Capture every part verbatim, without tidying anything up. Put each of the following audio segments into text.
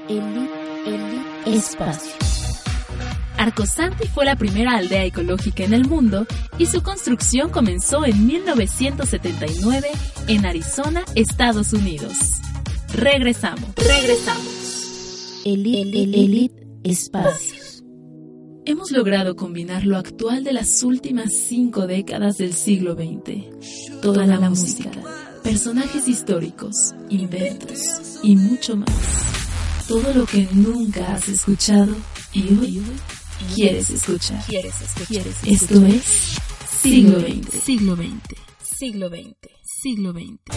Elite, Elite Espacio. Arcosanti fue la primera aldea ecológica en el mundo y su construcción comenzó en mil novecientos setenta y nueve en Arizona, Estados Unidos. Regresamos, regresamos. Elite, Elite, Elite Espacios. Hemos logrado combinar lo actual de las últimas cinco décadas del siglo veinte. Toda la, la música, personajes históricos, inventos y mucho más. Todo lo que nunca has escuchado y hoy quieres escuchar. ¿Quieres escuchar? ¿Quieres escuchar? Esto es Siglo veinte. Siglo veinte. Siglo veinte. Siglo veinte.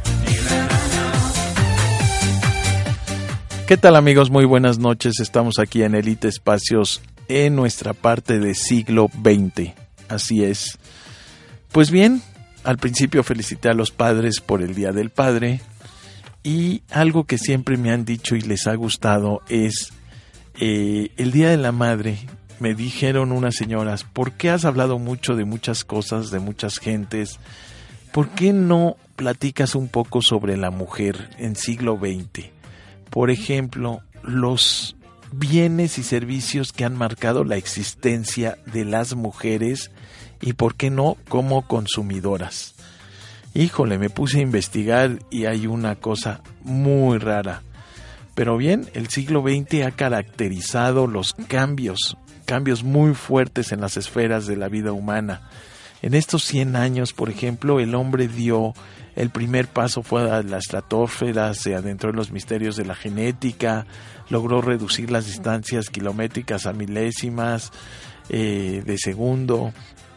¿Qué tal, amigos? Muy buenas noches. Estamos aquí en Elite Espacios en nuestra parte de Siglo veinte. Así es. Pues bien, al principio felicité a los padres por el Día del Padre. Y algo que siempre me han dicho y les ha gustado es eh, el Día de la Madre. Me dijeron unas señoras, ¿por qué has hablado mucho de muchas cosas, de muchas gentes? ¿Por qué no platicas un poco sobre la mujer en siglo veinte? Por ejemplo, los bienes y servicios que han marcado la existencia de las mujeres y, ¿por qué no?, como consumidoras. Híjole, me puse a investigar y hay una cosa muy rara. Pero bien, el siglo veinte ha caracterizado los cambios, cambios muy fuertes en las esferas de la vida humana. En estos cien años, por ejemplo, el hombre dio el primer paso, fue a la estratosfera, se adentró en los misterios de la genética, logró reducir las distancias kilométricas a milésimas eh, de segundo.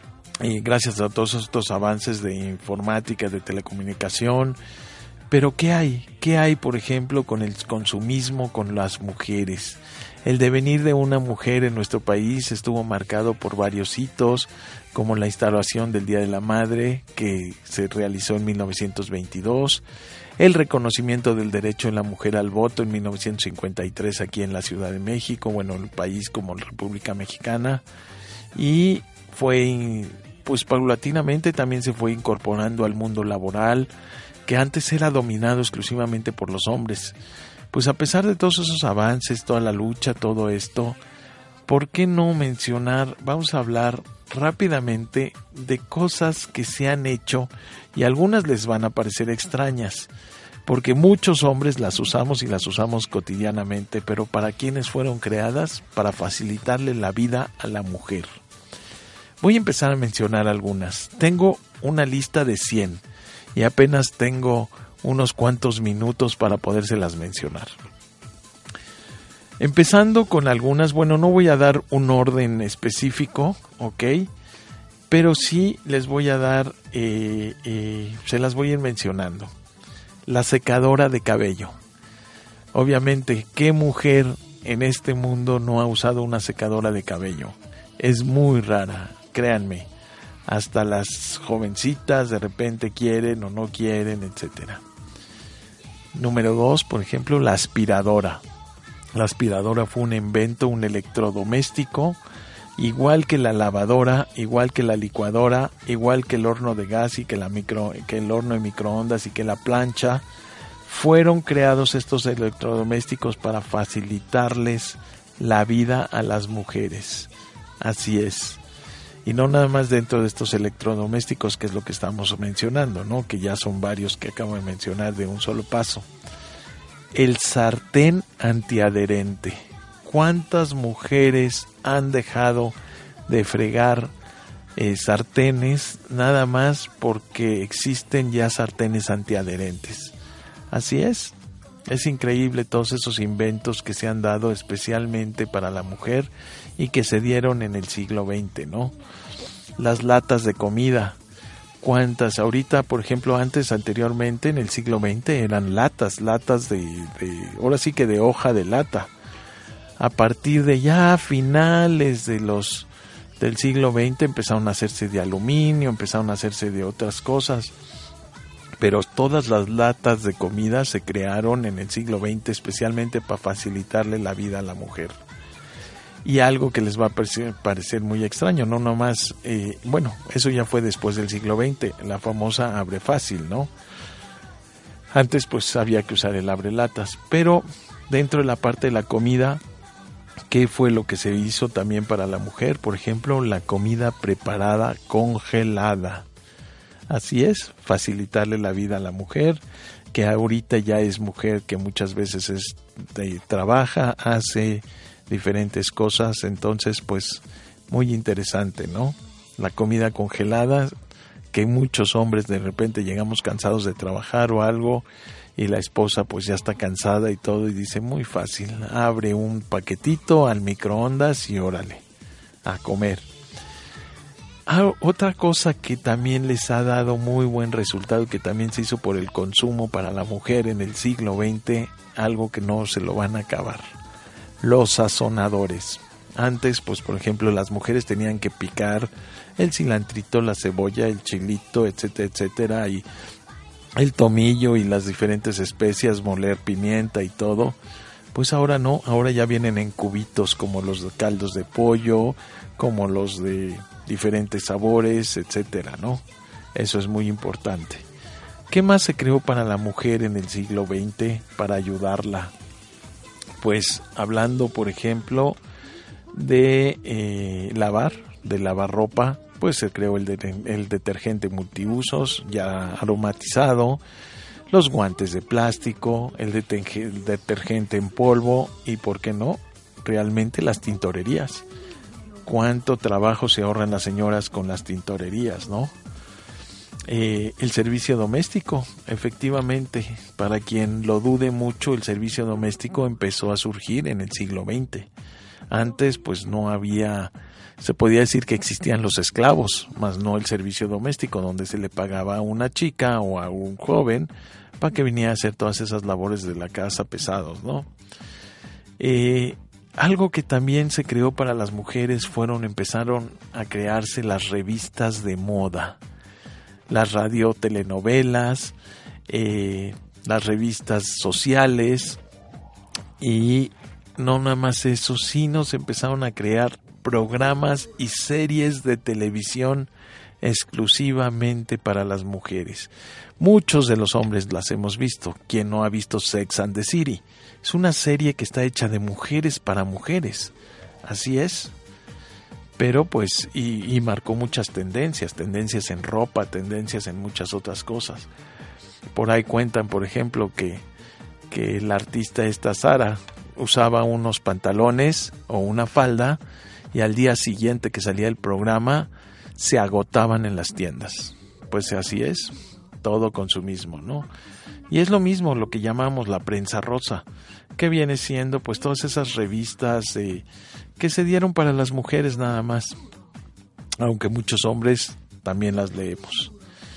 Y gracias a todos estos avances de informática, de telecomunicación. Pero ¿qué hay? ¿Qué hay, por ejemplo, con el consumismo, con las mujeres? El devenir de una mujer en nuestro país estuvo marcado por varios hitos, como la instauración del Día de la Madre, que se realizó en mil novecientos veintidós, el reconocimiento del derecho de la mujer al voto en mil novecientos cincuenta y tres aquí en la Ciudad de México, bueno, en el país como la República Mexicana, y fue... pues paulatinamente también se fue incorporando al mundo laboral, que antes era dominado exclusivamente por los hombres. Pues a pesar de todos esos avances, toda la lucha, todo esto, ¿por qué no mencionar? Vamos a hablar rápidamente de cosas que se han hecho y algunas les van a parecer extrañas, porque muchos hombres las usamos y las usamos cotidianamente, pero ¿para quiénes fueron creadas? Para facilitarle la vida a la mujer. Voy a empezar a mencionar algunas. Tengo una lista de cien y apenas tengo unos cuantos minutos para podérselas mencionar. Empezando con algunas, bueno, no voy a dar un orden específico, ¿ok? Pero sí les voy a dar, eh, eh, se las voy a ir mencionando. La secadora de cabello. Obviamente, ¿qué mujer en este mundo no ha usado una secadora de cabello? Es muy rara. Créanme, hasta las jovencitas de repente quieren o no quieren, etcétera. Número dos, por ejemplo, la aspiradora. La aspiradora fue un invento, un electrodoméstico, igual que la lavadora, igual que la licuadora, igual que el horno de gas y que, la micro, que el horno de microondas y que la plancha. Fueron creados estos electrodomésticos para facilitarles la vida a las mujeres. Así es. Y no nada más dentro de estos electrodomésticos, que es lo que estamos mencionando, ¿no? Que ya son varios que acabo de mencionar de un solo paso. El sartén antiadherente. ¿Cuántas mujeres han dejado de fregar eh, sartenes nada más porque existen ya sartenes antiadherentes? Así es. Es increíble todos esos inventos que se han dado especialmente para la mujer y que se dieron en el siglo veinte, ¿no? Las latas de comida. ¿Cuántas? Ahorita, por ejemplo, antes, anteriormente, en el siglo veinte, eran latas, latas de, de, ahora sí que de hoja de lata. A partir de ya finales de los, del siglo veinte empezaron a hacerse de aluminio, empezaron a hacerse de otras cosas. Pero todas las latas de comida se crearon en el siglo veinte especialmente para facilitarle la vida a la mujer. Y algo que les va a parecer, parecer muy extraño, no nomás, eh, bueno, eso ya fue después del siglo veinte, la famosa abre fácil, ¿no? Antes pues había que usar el abrelatas, pero dentro de la parte de la comida, ¿qué fue lo que se hizo también para la mujer? Por ejemplo, la comida preparada congelada. Así es, facilitarle la vida a la mujer, que ahorita ya es mujer, que muchas veces es, de, trabaja, hace diferentes cosas, entonces pues muy interesante, ¿no? La comida congelada, que muchos hombres de repente llegamos cansados de trabajar o algo, y la esposa pues ya está cansada y todo, y dice muy fácil, abre un paquetito al microondas y órale, a comer. Ah, otra cosa que también les ha dado muy buen resultado, que también se hizo por el consumo para la mujer en el siglo veinte, algo que no se lo van a acabar, los sazonadores. Antes, pues por ejemplo, las mujeres tenían que picar el cilantrito, la cebolla, el chilito, etcétera, etcétera, y el tomillo y las diferentes especias, moler pimienta y todo. Pues ahora no, ahora ya vienen en cubitos, como los de caldos de pollo, como los de diferentes sabores, etcétera, ¿no? Eso es muy importante. ¿Qué más se creó para la mujer en el siglo veinte para ayudarla? Pues hablando, por ejemplo, de eh, lavar, de lavar ropa, pues se creó el, de, el detergente multiusos ya aromatizado, los guantes de plástico, el, deterge, el detergente en polvo y, ¿por qué no?, realmente las tintorerías. Cuánto trabajo se ahorran las señoras con las tintorerías, ¿no? Eh, el servicio doméstico, efectivamente, para quien lo dude mucho, el servicio doméstico empezó a surgir en el siglo veinte. Antes pues no había, se podía decir que existían los esclavos, más no el servicio doméstico, donde se le pagaba a una chica o a un joven para que viniera a hacer todas esas labores de la casa pesados, ¿no? Eh, algo que también se creó para las mujeres fueron, empezaron a crearse las revistas de moda, las radiotelenovelas, eh, las revistas sociales, y no nada más eso, sino se empezaron a crear programas y series de televisión exclusivamente para las mujeres. Muchos de los hombres las hemos visto. ¿Quién no ha visto Sex and the City? Es una serie que está hecha de mujeres para mujeres. Así es. Pero pues, y, y marcó muchas tendencias, tendencias en ropa, tendencias en muchas otras cosas. Por ahí cuentan, por ejemplo, que, que la artista esta Sara usaba unos pantalones o una falda y al día siguiente que salía el programa se agotaban en las tiendas. Pues así es, todo consumismo, ¿no? Y es lo mismo lo que llamamos la prensa rosa, que viene siendo pues todas esas revistas eh, que se dieron para las mujeres nada más, aunque muchos hombres también las leemos.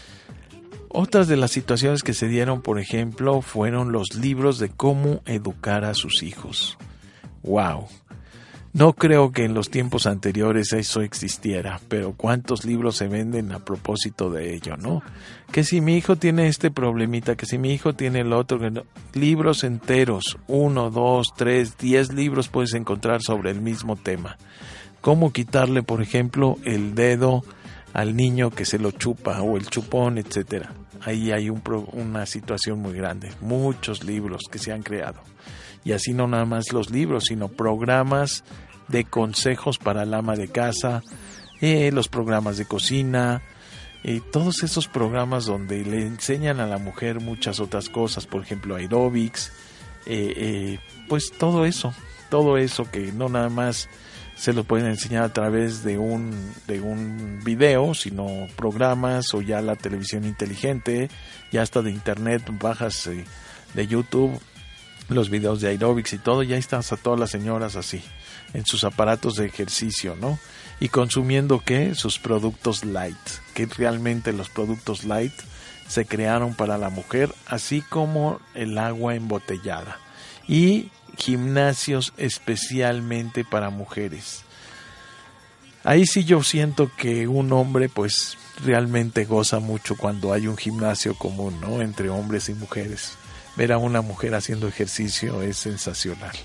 Otras de las situaciones que se dieron, por ejemplo, fueron los libros de cómo educar a sus hijos. ¡Wow! No creo que en los tiempos anteriores eso existiera, pero cuántos libros se venden a propósito de ello, ¿no? Que si mi hijo tiene este problemita, que si mi hijo tiene el otro, que no, libros enteros, uno, dos, tres, diez libros puedes encontrar sobre el mismo tema. Cómo quitarle, por ejemplo, el dedo al niño que se lo chupa o el chupón, etcétera. Ahí hay un pro, una situación muy grande, muchos libros que se han creado. Y así no nada más los libros, sino programas de consejos para el ama de casa, eh, los programas de cocina, eh, todos esos programas donde le enseñan a la mujer muchas otras cosas, por ejemplo aeróbics, eh, eh, pues todo eso, todo eso que no nada más se lo pueden enseñar a través de un de un video, sino programas o ya la televisión inteligente, ya hasta de internet, bajas eh, de YouTube, los videos de aeróbics y todo, ya están a todas las señoras así, en sus aparatos de ejercicio, ¿no? Y consumiendo, ¿qué? Sus productos light, que realmente los productos light se crearon para la mujer, así como el agua embotellada. Y gimnasios especialmente para mujeres. Ahí sí yo siento que un hombre pues realmente goza mucho cuando hay un gimnasio común, ¿no? Entre hombres y mujeres. Ver a una mujer haciendo ejercicio es sensacional.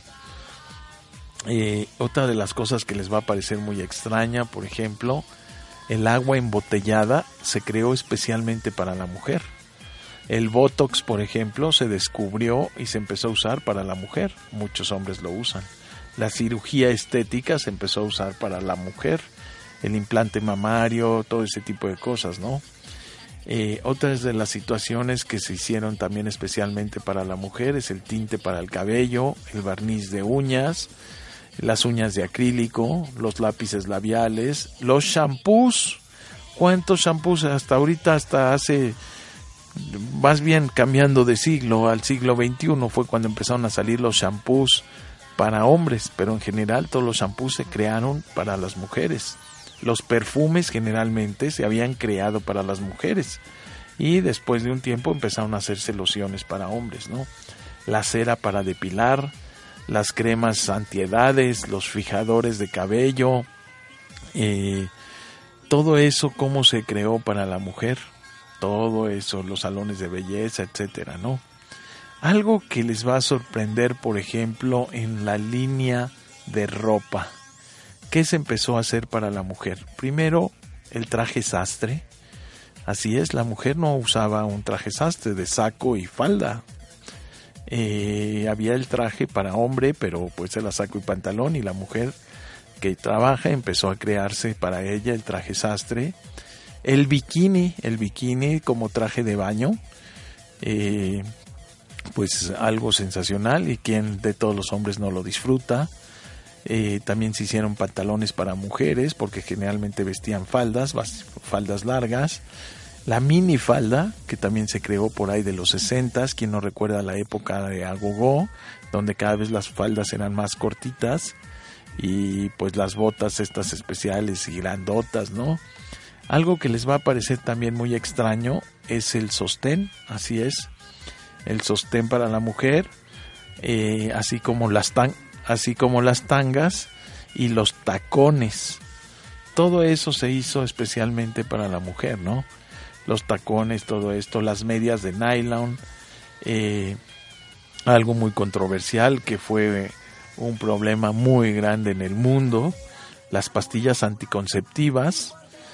Eh, otra de las cosas que les va a parecer muy extraña, por ejemplo, el agua embotellada se creó especialmente para la mujer. El Botox, por ejemplo, se descubrió y se empezó a usar para la mujer. Muchos hombres lo usan. La cirugía estética se empezó a usar para la mujer. El implante mamario, todo ese tipo de cosas, ¿no? Eh, otras de las situaciones que se hicieron también especialmente para la mujer es el tinte para el cabello, el barniz de uñas, las uñas de acrílico, los lápices labiales, los shampoos. ¿Cuántos shampoos? Hasta ahorita, hasta hace, más bien cambiando de siglo, al siglo veintiuno fue cuando empezaron a salir los shampoos para hombres, pero en general todos los shampoos se crearon para las mujeres. Los perfumes generalmente se habían creado para las mujeres y después de un tiempo empezaron a hacerse lociones para hombres, ¿no? La cera para depilar, las cremas antiedades, los fijadores de cabello, eh, todo eso cómo se creó para la mujer, todo eso, los salones de belleza, etcétera, ¿no? Algo que les va a sorprender, por ejemplo, en la línea de ropa. ¿Qué se empezó a hacer para la mujer? Primero, el traje sastre. Así es, la mujer no usaba un traje sastre de saco y falda. Eh, había el traje para hombre, pero pues era saco y pantalón, y la mujer que trabaja empezó a crearse para ella el traje sastre. El bikini, el bikini como traje de baño, eh, pues algo sensacional, y quien de todos los hombres no lo disfruta. Eh, también se hicieron pantalones para mujeres porque generalmente vestían faldas, faldas largas. La minifalda, que también se creó por ahí de los sesentas, quien no recuerda la época de agogó, donde cada vez las faldas eran más cortitas y pues las botas estas especiales y grandotas, ¿no? Algo que les va a parecer también muy extraño es el sostén, así es, el sostén para la mujer, eh, así como las tan así como las tangas y los tacones. Todo eso se hizo especialmente para la mujer, ¿no? Los tacones, todo esto, las medias de nylon, eh, algo muy controversial que fue un problema muy grande en el mundo, las pastillas anticonceptivas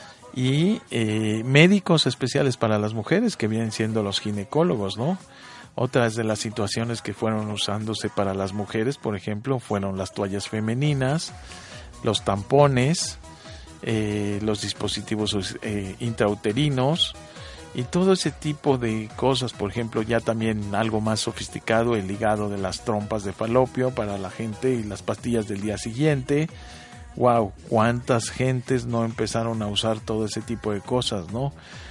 y eh, médicos especiales para las mujeres que vienen siendo los ginecólogos, ¿no? Otras de las situaciones que fueron usándose para las mujeres, por ejemplo, fueron las toallas femeninas, los tampones, eh, los dispositivos eh, intrauterinos y todo ese tipo de cosas. Por ejemplo, ya también algo más sofisticado, el ligado de las trompas de falopio para la gente y las pastillas del día siguiente. Wow, cuántas gentes no empezaron a usar todo ese tipo de cosas, ¿no?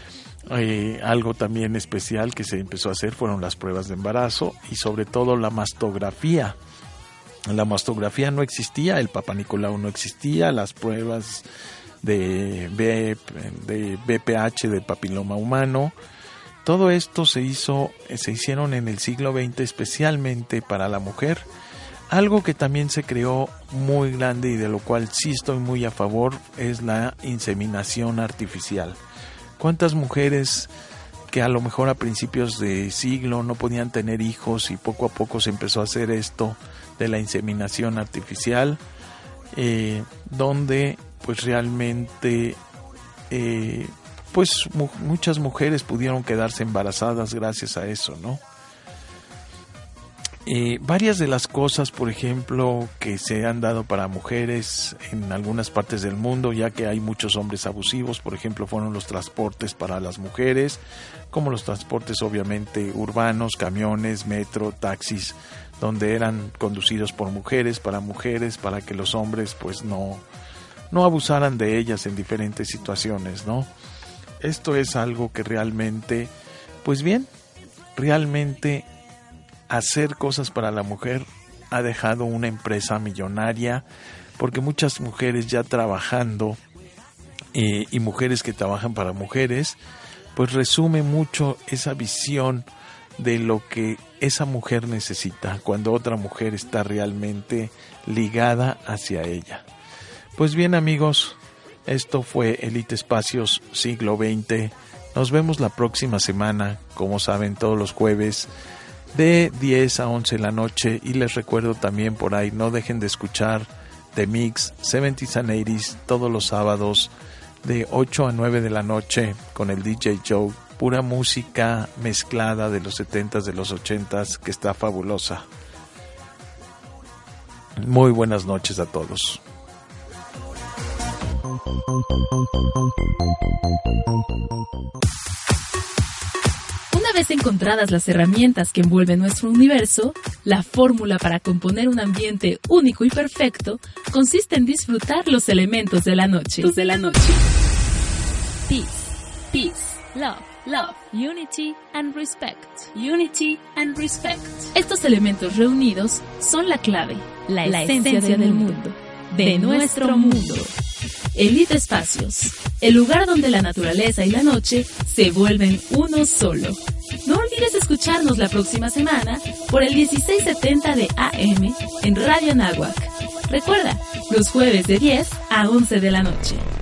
Eh, algo también especial que se empezó a hacer fueron las pruebas de embarazo y sobre todo la mastografía. La mastografía no existía, el Papá Nicolau no existía, las pruebas de, B, de B P H, de papiloma humano, todo esto se hizo, se hicieron en el siglo veinte especialmente para la mujer. Algo que también se creó muy grande y de lo cual sí estoy muy a favor es la inseminación artificial. ¿Cuántas mujeres que a lo mejor a principios de siglo no podían tener hijos y poco a poco se empezó a hacer esto de la inseminación artificial, eh, donde pues realmente eh, pues mu- muchas mujeres pudieron quedarse embarazadas gracias a eso, ¿no? Eh, varias de las cosas, por ejemplo, que se han dado para mujeres en algunas partes del mundo, ya que hay muchos hombres abusivos, por ejemplo, fueron los transportes para las mujeres, como los transportes obviamente urbanos, camiones, metro, taxis, donde eran conducidos por mujeres, para mujeres, para que los hombres pues no, no abusaran de ellas en diferentes situaciones, ¿no? Esto es algo que realmente, pues bien, realmente hacer cosas para la mujer ha dejado una empresa millonaria, porque muchas mujeres ya trabajando eh, y mujeres que trabajan para mujeres, pues resume mucho esa visión de lo que esa mujer necesita cuando otra mujer está realmente ligada hacia ella. Pues bien, amigos, esto fue Elite Espacios Siglo veinte. Nos vemos la próxima semana, como saben, todos los jueves de diez a once de la noche, y les recuerdo también por ahí, no dejen de escuchar The Mix seventies and eighties todos los sábados de ocho a nueve de la noche con el D J Joe pura música mezclada de los setentas, de los ochentas, que está fabulosa. Muy buenas noches a todos. Una vez encontradas las herramientas que envuelven nuestro universo, la fórmula para componer un ambiente único y perfecto consiste en disfrutar los elementos de la noche. De la noche. Peace, peace, love, love, unity and respect, unity and respect. Estos elementos reunidos son la clave, la, la esencia, esencia del mundo, de, de nuestro mundo. Elite Espacios, el lugar donde la naturaleza y la noche se vuelven uno solo. No olvides escucharnos la próxima semana por el dieciséis setenta de A M en Radio Anáhuac. Recuerda, los jueves de diez a once de la noche.